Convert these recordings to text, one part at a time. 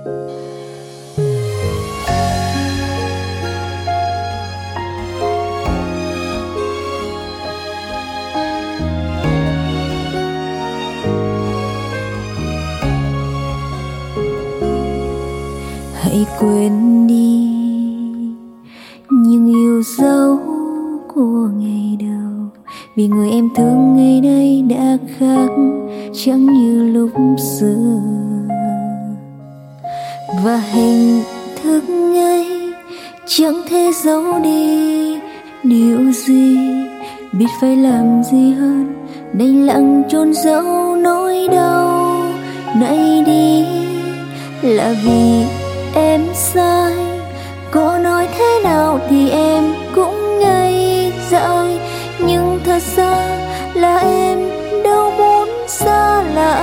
Hãy quên đi những yêu dấu của ngày đầu, vì người em thương ngày nay đã khác, chẳng như lúc xưa. Và hình thức ấy chẳng thể giấu đi điều gì, biết phải làm gì hơn đành lặng chôn giấu nỗi đau này đi. Là vì em sai, có nói thế nào thì em cũng ngây dại, nhưng thật ra là em đâu muốn xa lạ.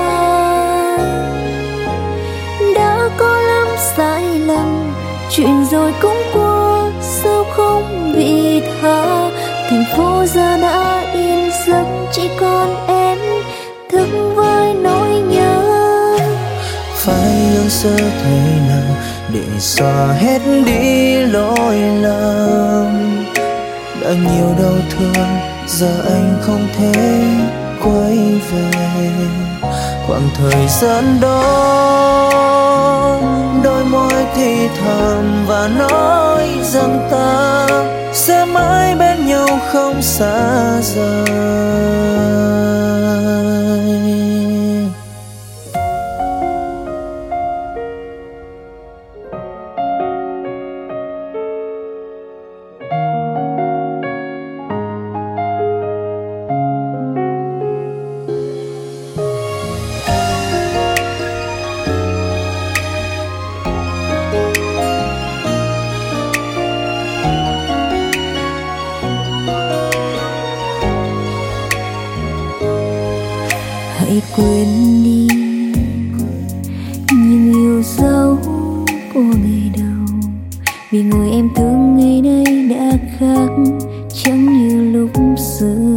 Đã có lắm sai lầm, chuyện rồi cũng qua, sao không vị tha. Thành phố giờ đã yên giấc, chỉ còn em thức với nỗi nhớ. Phải yêu sơ thế nào để xóa hết đi lỗi lầm. Đã nhiều đau thương, giờ anh không thể quay về. Khoảng thời gian đó, đôi môi thì thầm và nói rằng ta sẽ mãi bên nhau không xa rời. Hãy quên đi những yêu dấu của ngày đầu, vì người em thương ngày nay đã khác, chẳng như lúc xưa.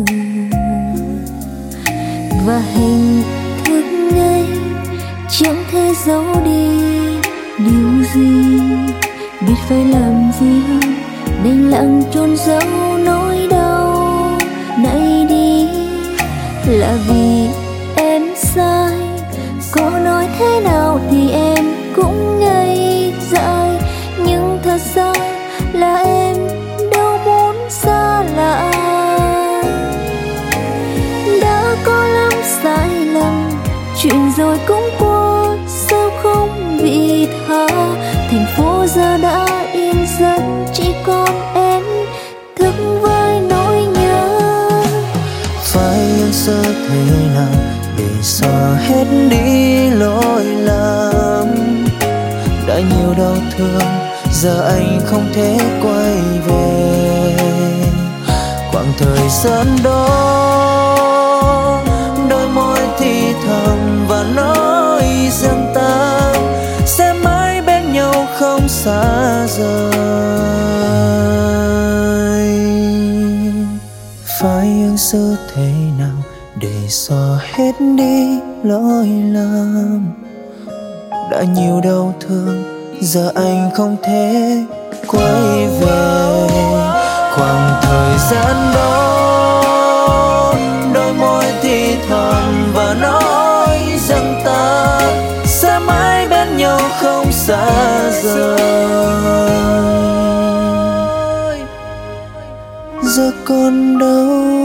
Và hình thức ấy chẳng thể giấu đi điều gì, biết phải làm gì hơn đành lặng chôn giấu nỗi đau này đi. Là vì em sai, có nói thế nào thì em cũng ngây dại, nhưng thật ra là em đâu muốn xa lạ. Đã có lắm sai lầm, chuyện rồi cũng qua, sao không vị tha. Thành phố giờ đã yên giấc, chỉ còn em thức với nỗi nhớ. Phải yêu sơ thế nào để xóa hết đi lỗi lầm. Đã nhiều đau thương, giờ anh không thể quay về. Khoảng thời gian đó, đôi môi thì thầm và nói rằng ta sẽ mãi bên nhau không xa rời. Phải yêu sơ thế nào để xóa hết đi lỗi lầm. Đã nhiều đau thương, giờ anh không thể quay về. Khoảng thời gian đó, đôi môi thì thầm và nói rằng ta sẽ mãi bên nhau không xa rời. Giờ còn đâu